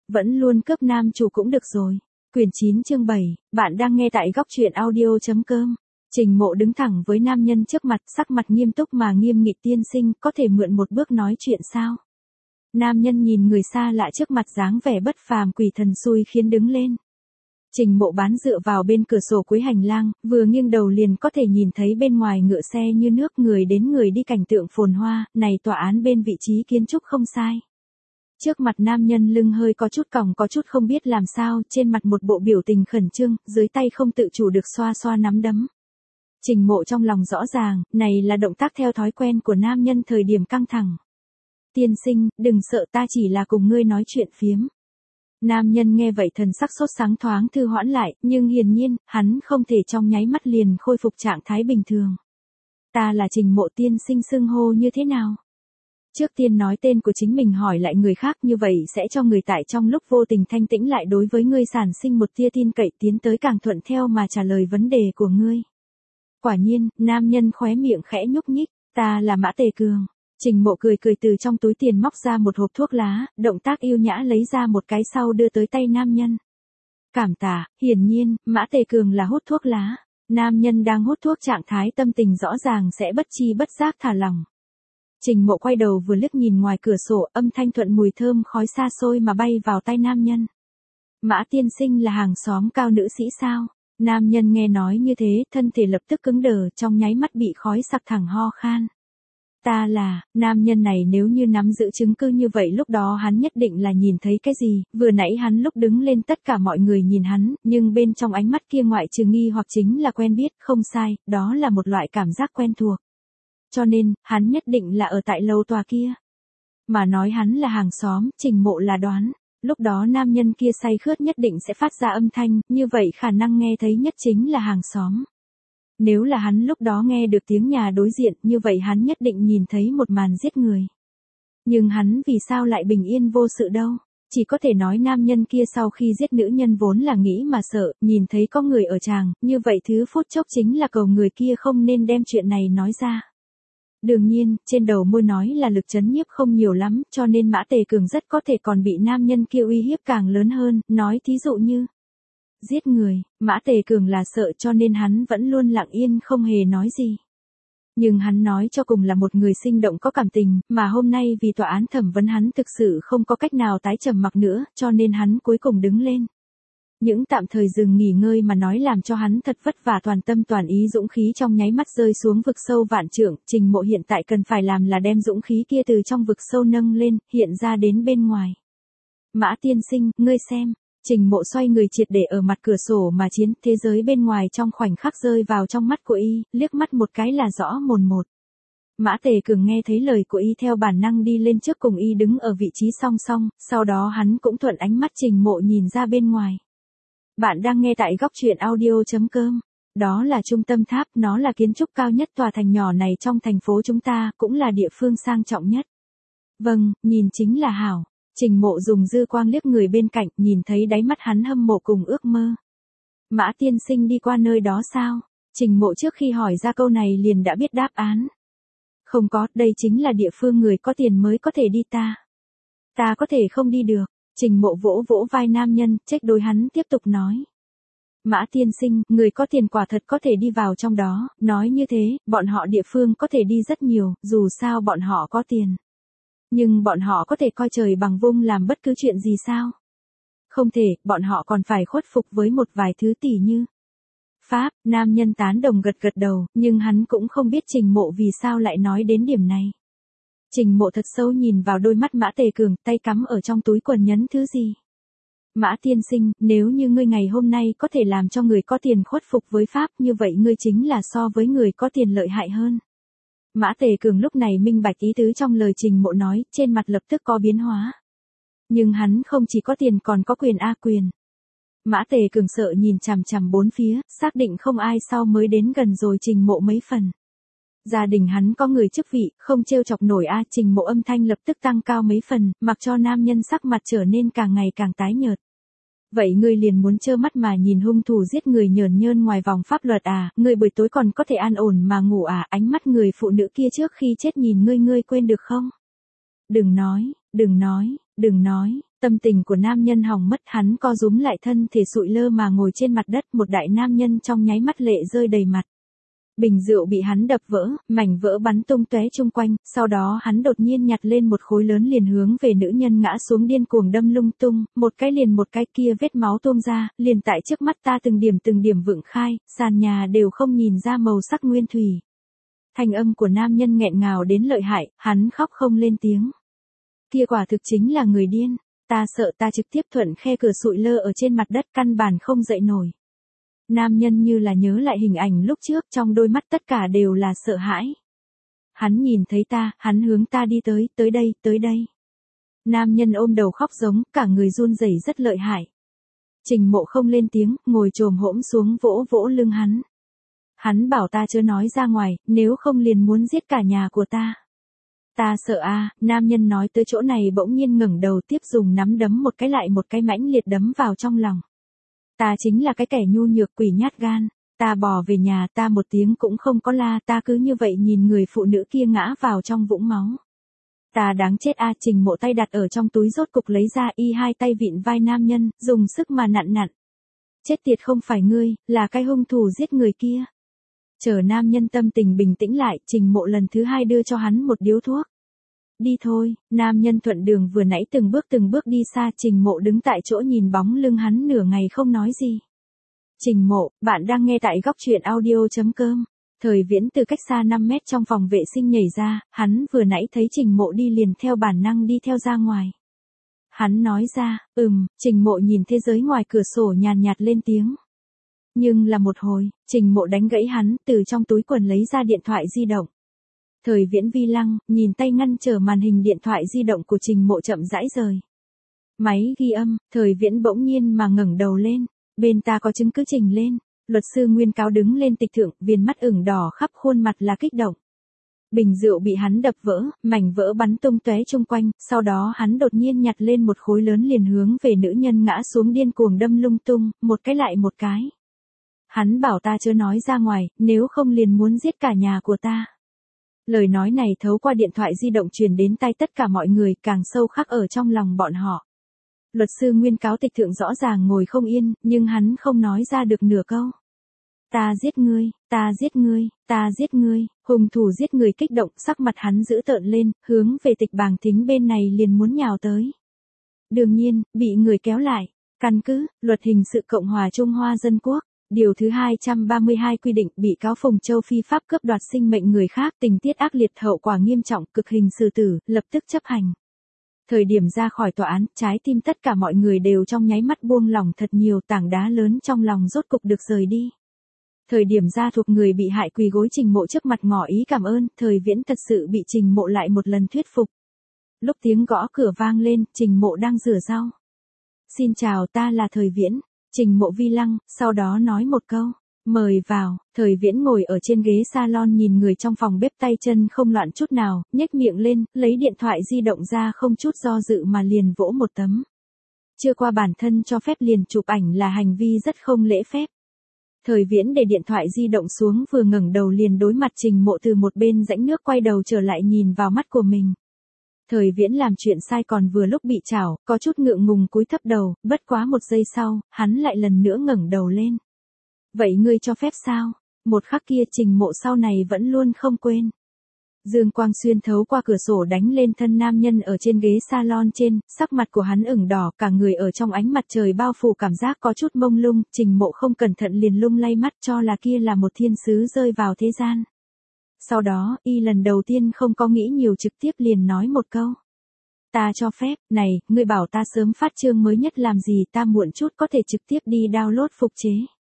vẫn luôn cướp nam chủ cũng được rồi. Quyển 9 chương 7, bạn đang nghe tại góc truyện audio.com. Trình Mộ đứng thẳng với nam nhân trước mặt, sắc mặt nghiêm túc mà nghiêm nghị: tiên sinh, có thể mượn một bước nói chuyện sao? Nam nhân nhìn người xa lạ trước mặt dáng vẻ bất phàm quỷ thần xui khiến đứng lên. Trình Mộ bán dựa vào bên cửa sổ cuối hành lang, vừa nghiêng đầu liền có thể nhìn thấy bên ngoài ngựa xe như nước, người đến người đi, cảnh tượng phồn hoa, này tòa án bên vị trí kiến trúc không sai. Trước mặt nam nhân lưng hơi có chút còng, có chút không biết làm sao, trên mặt một bộ biểu tình khẩn trương, dưới tay không tự chủ được xoa xoa nắm đấm. Trình Mộ trong lòng rõ ràng, này là động tác theo thói quen của nam nhân thời điểm căng thẳng. Tiên sinh, đừng sợ, ta chỉ là cùng ngươi nói chuyện phiếm. Nam nhân nghe vậy thần sắc sốt sáng thoáng thư hoãn lại, nhưng hiển nhiên, hắn không thể trong nháy mắt liền khôi phục trạng thái bình thường. Ta là Trình Mộ, tiên sinh xưng hô như thế nào? Trước tiên nói tên của chính mình hỏi lại người khác, như vậy sẽ cho người tại trong lúc vô tình thanh tĩnh lại đối với ngươi sản sinh một tia tin cậy, tiến tới càng thuận theo mà trả lời vấn đề của ngươi. Quả nhiên, nam nhân khóe miệng khẽ nhúc nhích, ta là Mã Tề Cường. Trình Mộ cười cười từ trong túi tiền móc ra một hộp thuốc lá, động tác yêu nhã lấy ra một cái sau đưa tới tay nam nhân. Cảm tạ, hiển nhiên, Mã Tề Cường là hút thuốc lá. Nam nhân đang hút thuốc, trạng thái tâm tình rõ ràng sẽ bất chi bất giác thả lỏng. Trình Mộ quay đầu vừa liếc nhìn ngoài cửa sổ, âm thanh thuận mùi thơm khói xa xôi mà bay vào tay nam nhân. Mã tiên sinh là hàng xóm Cao nữ sĩ sao? Nam nhân nghe nói như thế, thân thể lập tức cứng đờ, trong nháy mắt bị khói sặc thẳng ho khan. Ta là, nam nhân này nếu như nắm giữ chứng cứ như vậy lúc đó hắn nhất định là nhìn thấy cái gì, vừa nãy hắn lúc đứng lên tất cả mọi người nhìn hắn, nhưng bên trong ánh mắt kia ngoại trừ nghi hoặc chính là quen biết, không sai, đó là một loại cảm giác quen thuộc. Cho nên, hắn nhất định là ở tại lầu tòa kia. Mà nói hắn là hàng xóm, Trình Mộ là đoán. Lúc đó nam nhân kia say khướt nhất định sẽ phát ra âm thanh, như vậy khả năng nghe thấy nhất chính là hàng xóm. Nếu là hắn lúc đó nghe được tiếng nhà đối diện, như vậy hắn nhất định nhìn thấy một màn giết người. Nhưng hắn vì sao lại bình yên vô sự đâu? Chỉ có thể nói nam nhân kia sau khi giết nữ nhân vốn là nghĩ mà sợ, nhìn thấy có người ở tràng, như vậy thứ phút chốc chính là cầu người kia không nên đem chuyện này nói ra. Đương nhiên, trên đầu môi nói là lực trấn nhiếp không nhiều lắm, cho nên Mã Tề Cường rất có thể còn bị nam nhân kia uy hiếp càng lớn hơn, nói thí dụ như giết người, Mã Tề Cường là sợ cho nên hắn vẫn luôn lặng yên không hề nói gì. Nhưng hắn nói cho cùng là một người sinh động có cảm tình, mà hôm nay vì tòa án thẩm vấn hắn thực sự không có cách nào tái trầm mặc nữa, cho nên hắn cuối cùng đứng lên. Những tạm thời dừng nghỉ ngơi mà nói làm cho hắn thật vất vả, toàn tâm toàn ý, dũng khí trong nháy mắt rơi xuống vực sâu vạn trượng. Trình Mộ hiện tại cần phải làm là đem dũng khí kia từ trong vực sâu nâng lên, hiện ra đến bên ngoài. Mã tiên sinh, ngươi xem. Trình Mộ xoay người triệt để ở mặt cửa sổ mà chiến, thế giới bên ngoài trong khoảnh khắc rơi vào trong mắt của y, liếc mắt một cái là rõ mồn một. Mã Tề Cường nghe thấy lời của y theo bản năng đi lên trước cùng y đứng ở vị trí song song, sau đó hắn cũng thuận ánh mắt Trình Mộ nhìn ra bên ngoài. Bạn đang nghe tại góc truyện audio.com. Đó là trung tâm tháp, nó là kiến trúc cao nhất tòa thành nhỏ này trong thành phố chúng ta, cũng là địa phương sang trọng nhất. Vâng, nhìn chính là hảo. Trình Mộ dùng dư quang liếc người bên cạnh, nhìn thấy đáy mắt hắn hâm mộ cùng ước mơ. Mã tiên sinh đi qua nơi đó sao? Trình Mộ trước khi hỏi ra câu này liền đã biết đáp án. Không có, đây chính là địa phương người có tiền mới có thể đi ta. Ta có thể không đi được. Trình Mộ vỗ vỗ vai nam nhân, trách đối hắn tiếp tục nói. Mã tiên sinh, người có tiền quả thật có thể đi vào trong đó, nói như thế, bọn họ địa phương có thể đi rất nhiều, dù sao bọn họ có tiền. Nhưng bọn họ có thể coi trời bằng vung làm bất cứ chuyện gì sao? Không thể, bọn họ còn phải khuất phục với một vài thứ tỉ như pháp. Nam nhân tán đồng gật gật đầu, nhưng hắn cũng không biết Trình Mộ vì sao lại nói đến điểm này. Trình Mộ thật sâu nhìn vào đôi mắt Mã Tề Cường, tay cắm ở trong túi quần nhấn thứ gì. Mã tiên sinh, nếu như ngươi ngày hôm nay có thể làm cho người có tiền khuất phục với pháp, như vậy ngươi chính là so với người có tiền lợi hại hơn. Mã Tề Cường lúc này minh bạch ý tứ trong lời Trình Mộ nói, trên mặt lập tức có biến hóa. Nhưng hắn không chỉ có tiền còn có quyền quyền. Mã Tề Cường sợ nhìn chằm chằm bốn phía, xác định không ai sau mới đến gần rồi Trình Mộ mấy phần. Gia đình hắn có người chức vị, không trêu chọc nổi Trình Mộ âm thanh lập tức tăng cao mấy phần, mặc cho nam nhân sắc mặt trở nên càng ngày càng tái nhợt. Vậy ngươi liền muốn trơ mắt mà nhìn hung thủ giết người nhởn nhơn ngoài vòng pháp luật ngươi buổi tối còn có thể an ổn mà ngủ ánh mắt người phụ nữ kia trước khi chết nhìn ngươi quên được không? Đừng nói, đừng nói, đừng nói. Tâm tình của nam nhân hỏng mất, hắn co rúm lại thân thể sụi lơ mà ngồi trên mặt đất, một đại nam nhân trong nháy mắt lệ rơi đầy mặt. Bình rượu bị hắn đập vỡ, mảnh vỡ bắn tung tóe chung quanh, sau đó hắn đột nhiên nhặt lên một khối lớn liền hướng về nữ nhân ngã xuống điên cuồng đâm lung tung, một cái liền một cái, kia vết máu tuôn ra, liền tại trước mắt ta từng điểm vượng khai, sàn nhà đều không nhìn ra màu sắc nguyên thủy. Thanh âm của nam nhân nghẹn ngào đến lợi hại, hắn khóc không lên tiếng. Kia quả thực chính là người điên, ta sợ ta trực tiếp thuận khe cửa sụi lơ ở trên mặt đất căn bản không dậy nổi. Nam nhân như là nhớ lại hình ảnh lúc trước, trong đôi mắt tất cả đều là sợ hãi. Hắn nhìn thấy ta, hắn hướng ta đi tới, tới đây. Nam nhân ôm đầu khóc giống, cả người run rẩy rất lợi hại. Trình Mộ không lên tiếng, ngồi chồm hỗn xuống vỗ vỗ lưng hắn. Hắn bảo ta chưa nói ra ngoài, nếu không liền muốn giết cả nhà của ta. Ta sợ a, nam nhân nói tới chỗ này bỗng nhiên ngẩng đầu tiếp dùng nắm đấm một cái lại một cái mãnh liệt đấm vào trong lòng. Ta chính là cái kẻ nhu nhược quỷ nhát gan, ta bò về nhà, ta một tiếng cũng không có la, ta cứ như vậy nhìn người phụ nữ kia ngã vào trong vũng máu. Ta đáng chết a. Trình Mộ tay đặt ở trong túi rốt cục lấy ra y hai tay vịn vai nam nhân, dùng sức mà nặn. Chết tiệt, không phải ngươi, là cái hung thủ giết người kia. Chờ nam nhân tâm tình bình tĩnh lại, Trình Mộ lần thứ hai đưa cho hắn một điếu thuốc. Đi thôi, nam nhân thuận đường vừa nãy từng bước đi xa, Trình Mộ đứng tại chỗ nhìn bóng lưng hắn nửa ngày không nói gì. Trình Mộ, bạn đang nghe tại góc truyện audio.com. Thời Viễn từ cách xa 5 mét trong phòng vệ sinh nhảy ra, hắn vừa nãy thấy Trình Mộ đi liền theo bản năng đi theo ra ngoài. Hắn nói ra, Trình Mộ nhìn thế giới ngoài cửa sổ nhàn nhạt lên tiếng. Nhưng là một hồi, Trình Mộ đánh gãy hắn, từ trong túi quần lấy ra điện thoại di động. Thời Viễn vi lăng, nhìn tay ngăn trở màn hình điện thoại di động của Trình Mộ chậm rãi rời. Máy ghi âm, Thời Viễn bỗng nhiên mà ngẩng đầu lên, bên ta có chứng cứ trình lên. Luật sư Nguyên Cáo đứng lên tịch thượng, viền mắt ửng đỏ khắp khuôn mặt là kích động. Bình rượu bị hắn đập vỡ, mảnh vỡ bắn tung tóe chung quanh, sau đó hắn đột nhiên nhặt lên một khối lớn liền hướng về nữ nhân ngã xuống điên cuồng đâm lung tung, một cái lại một cái. Hắn bảo ta chưa nói ra ngoài, nếu không liền muốn giết cả nhà của ta. Lời nói này thấu qua điện thoại di động truyền đến tai tất cả mọi người, càng sâu khắc ở trong lòng bọn họ. Luật sư Nguyên Cáo tịch thượng rõ ràng ngồi không yên, nhưng hắn không nói ra được nửa câu. Ta giết ngươi, ta giết ngươi, ta giết ngươi, hung thủ giết người kích động, sắc mặt hắn dữ tợn lên, hướng về Tịch Bàng Thính bên này liền muốn nhào tới. Đương nhiên, bị người kéo lại. Căn cứ, Luật Hình sự Cộng hòa Trung Hoa Dân Quốc, điều thứ 232 quy định bị cáo Phùng Châu phi pháp cướp đoạt sinh mệnh người khác, tình tiết ác liệt, hậu quả nghiêm trọng, cực hình xử tử, lập tức chấp hành. Thời điểm ra khỏi tòa án, trái tim tất cả mọi người đều trong nháy mắt buông lỏng thật nhiều, tảng đá lớn trong lòng rốt cục được rời đi. Thời điểm gia thuộc người bị hại quỳ gối Trình Mộ trước mặt ngỏ ý cảm ơn, Thời Viễn thật sự bị Trình Mộ lại một lần thuyết phục. Lúc tiếng gõ cửa vang lên, Trình Mộ đang rửa rau. Xin chào, ta là Thời Viễn. Trình Mộ vi lăng, sau đó nói một câu. Mời vào. Thời Viễn ngồi ở trên ghế salon nhìn người trong phòng bếp tay chân không loạn chút nào, nhếch miệng lên, lấy điện thoại di động ra không chút do dự mà liền vỗ một tấm. Chưa qua bản thân cho phép liền chụp ảnh là hành vi rất không lễ phép. Thời Viễn để điện thoại di động xuống, vừa ngẩng đầu liền đối mặt Trình Mộ từ một bên rãnh nước, quay đầu trở lại nhìn vào mắt của mình. Thời Viễn làm chuyện sai còn vừa lúc bị trảo, có chút ngượng ngùng cúi thấp đầu, bất quá một giây sau, hắn lại lần nữa ngẩng đầu lên. Vậy ngươi cho phép sao? Một khắc kia Trình Mộ sau này vẫn luôn không quên. Dương quang xuyên thấu qua cửa sổ đánh lên thân nam nhân ở trên ghế salon trên, sắc mặt của hắn ửng đỏ, cả người ở trong ánh mặt trời bao phủ, cảm giác có chút mông lung, Trình Mộ không cẩn thận liền lung lay mắt, cho là kia là một thiên sứ rơi vào thế gian. Sau đó, y lần đầu tiên không có nghĩ nhiều, trực tiếp liền nói một câu. Ta cho phép, này, ngươi bảo ta sớm phát chương mới nhất làm gì, ta muộn chút có thể trực tiếp đi download phục chế.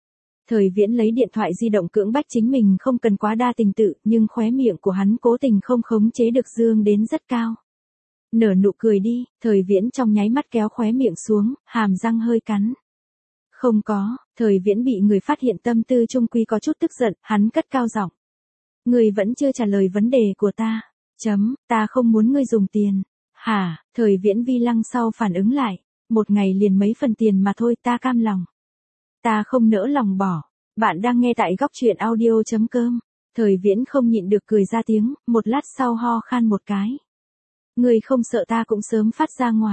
Thời Viễn lấy điện thoại di động cưỡng bách chính mình không cần quá đa tình tự, nhưng khóe miệng của hắn cố tình không khống chế được dương đến rất cao. Nở nụ cười đi, Thời Viễn trong nháy mắt kéo khóe miệng xuống, hàm răng hơi cắn. Không có, Thời Viễn bị người phát hiện tâm tư trung quy có chút tức giận, hắn cất cao giọng. Ngươi vẫn chưa trả lời vấn đề của ta. Ta không muốn ngươi dùng tiền. Hả? Thời Viễn vi lăng sau phản ứng lại. Một ngày liền mấy phần tiền mà thôi, ta cam lòng. Ta không nỡ lòng bỏ. Bạn đang nghe tại góc truyện audio.com. Thời Viễn không nhịn được cười ra tiếng, một lát sau ho khan một cái. Ngươi không sợ ta cũng sớm phát ra ngoài.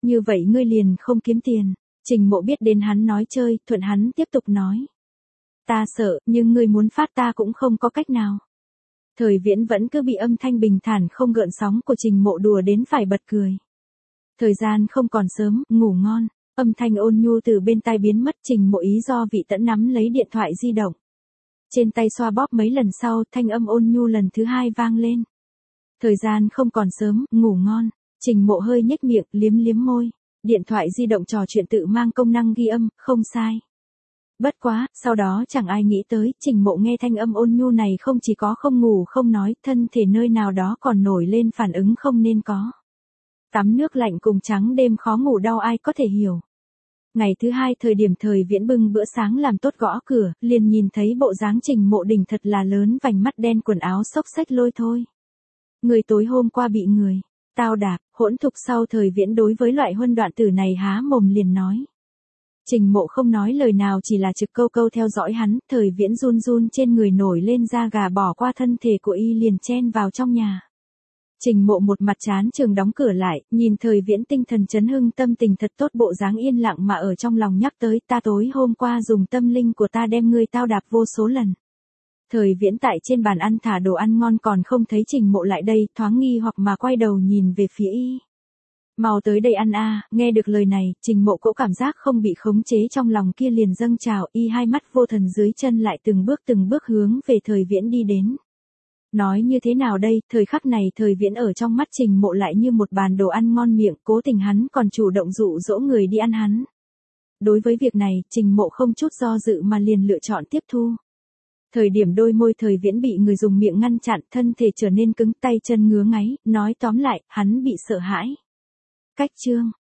Như vậy ngươi liền không kiếm tiền. Trình Mộ biết đến hắn nói chơi, thuận hắn tiếp tục nói. Ta sợ, nhưng ngươi muốn phát ta cũng không có cách nào. Thời Viễn vẫn cứ bị âm thanh bình thản không gợn sóng của Trình Mộ đùa đến phải bật cười. Thời gian không còn sớm, ngủ ngon. Âm thanh ôn nhu từ bên tai biến mất. Trình Mộ ý do vị tẫn nắm lấy điện thoại di động. Trên tay xoa bóp mấy lần sau, thanh âm ôn nhu lần thứ hai vang lên. Thời gian không còn sớm, ngủ ngon. Trình Mộ hơi nhếch miệng, liếm liếm môi. Điện thoại di động trò chuyện tự mang công năng ghi âm, không sai. Bất quá, sau đó chẳng ai nghĩ tới, Trình Mộ nghe thanh âm ôn nhu này không chỉ có không ngủ không nói, thân thể nơi nào đó còn nổi lên phản ứng không nên có. Tắm nước lạnh cùng trắng đêm khó ngủ đau ai có thể hiểu. Ngày thứ hai thời điểm Thời Viễn bưng bữa sáng làm tốt gõ cửa, liền nhìn thấy bộ dáng Trình Mộ đỉnh thật là lớn, vành mắt đen, quần áo xốc xếch lôi thôi. Người tối hôm qua bị người tao đạp, hỗn thục. Sau Thời Viễn đối với loại huân đoạn tử này há mồm liền nói. Trình Mộ không nói lời nào, chỉ là trực câu câu theo dõi hắn. Thời Viễn run run trên người nổi lên da gà, bỏ qua thân thể của y liền chen vào trong nhà. Trình Mộ một mặt chán trường đóng cửa lại, nhìn Thời Viễn tinh thần chấn hưng, tâm tình thật tốt, bộ dáng yên lặng mà ở trong lòng nhắc tới, ta tối hôm qua dùng tâm linh của ta đem ngươi tao đạp vô số lần. Thời Viễn tại trên bàn ăn thả đồ ăn ngon, còn không thấy Trình Mộ lại đây, thoáng nghi hoặc mà quay đầu nhìn về phía y. Mau tới đây ăn a. Nghe được lời này, Trình Mộ cũng cảm giác không bị khống chế, trong lòng kia liền dâng trào, y hai mắt vô thần dưới chân lại từng bước hướng về Thời Viễn đi đến. Nói như thế nào đây, thời khắc này Thời Viễn ở trong mắt Trình Mộ lại như một bàn đồ ăn ngon miệng, cố tình hắn còn chủ động dụ dỗ người đi ăn hắn. Đối với việc này, Trình Mộ không chút do dự mà liền lựa chọn tiếp thu. Thời điểm đôi môi Thời Viễn bị người dùng miệng ngăn chặn, thân thể trở nên cứng, tay chân ngứa ngáy, nói tóm lại, hắn bị sợ hãi. Cách chương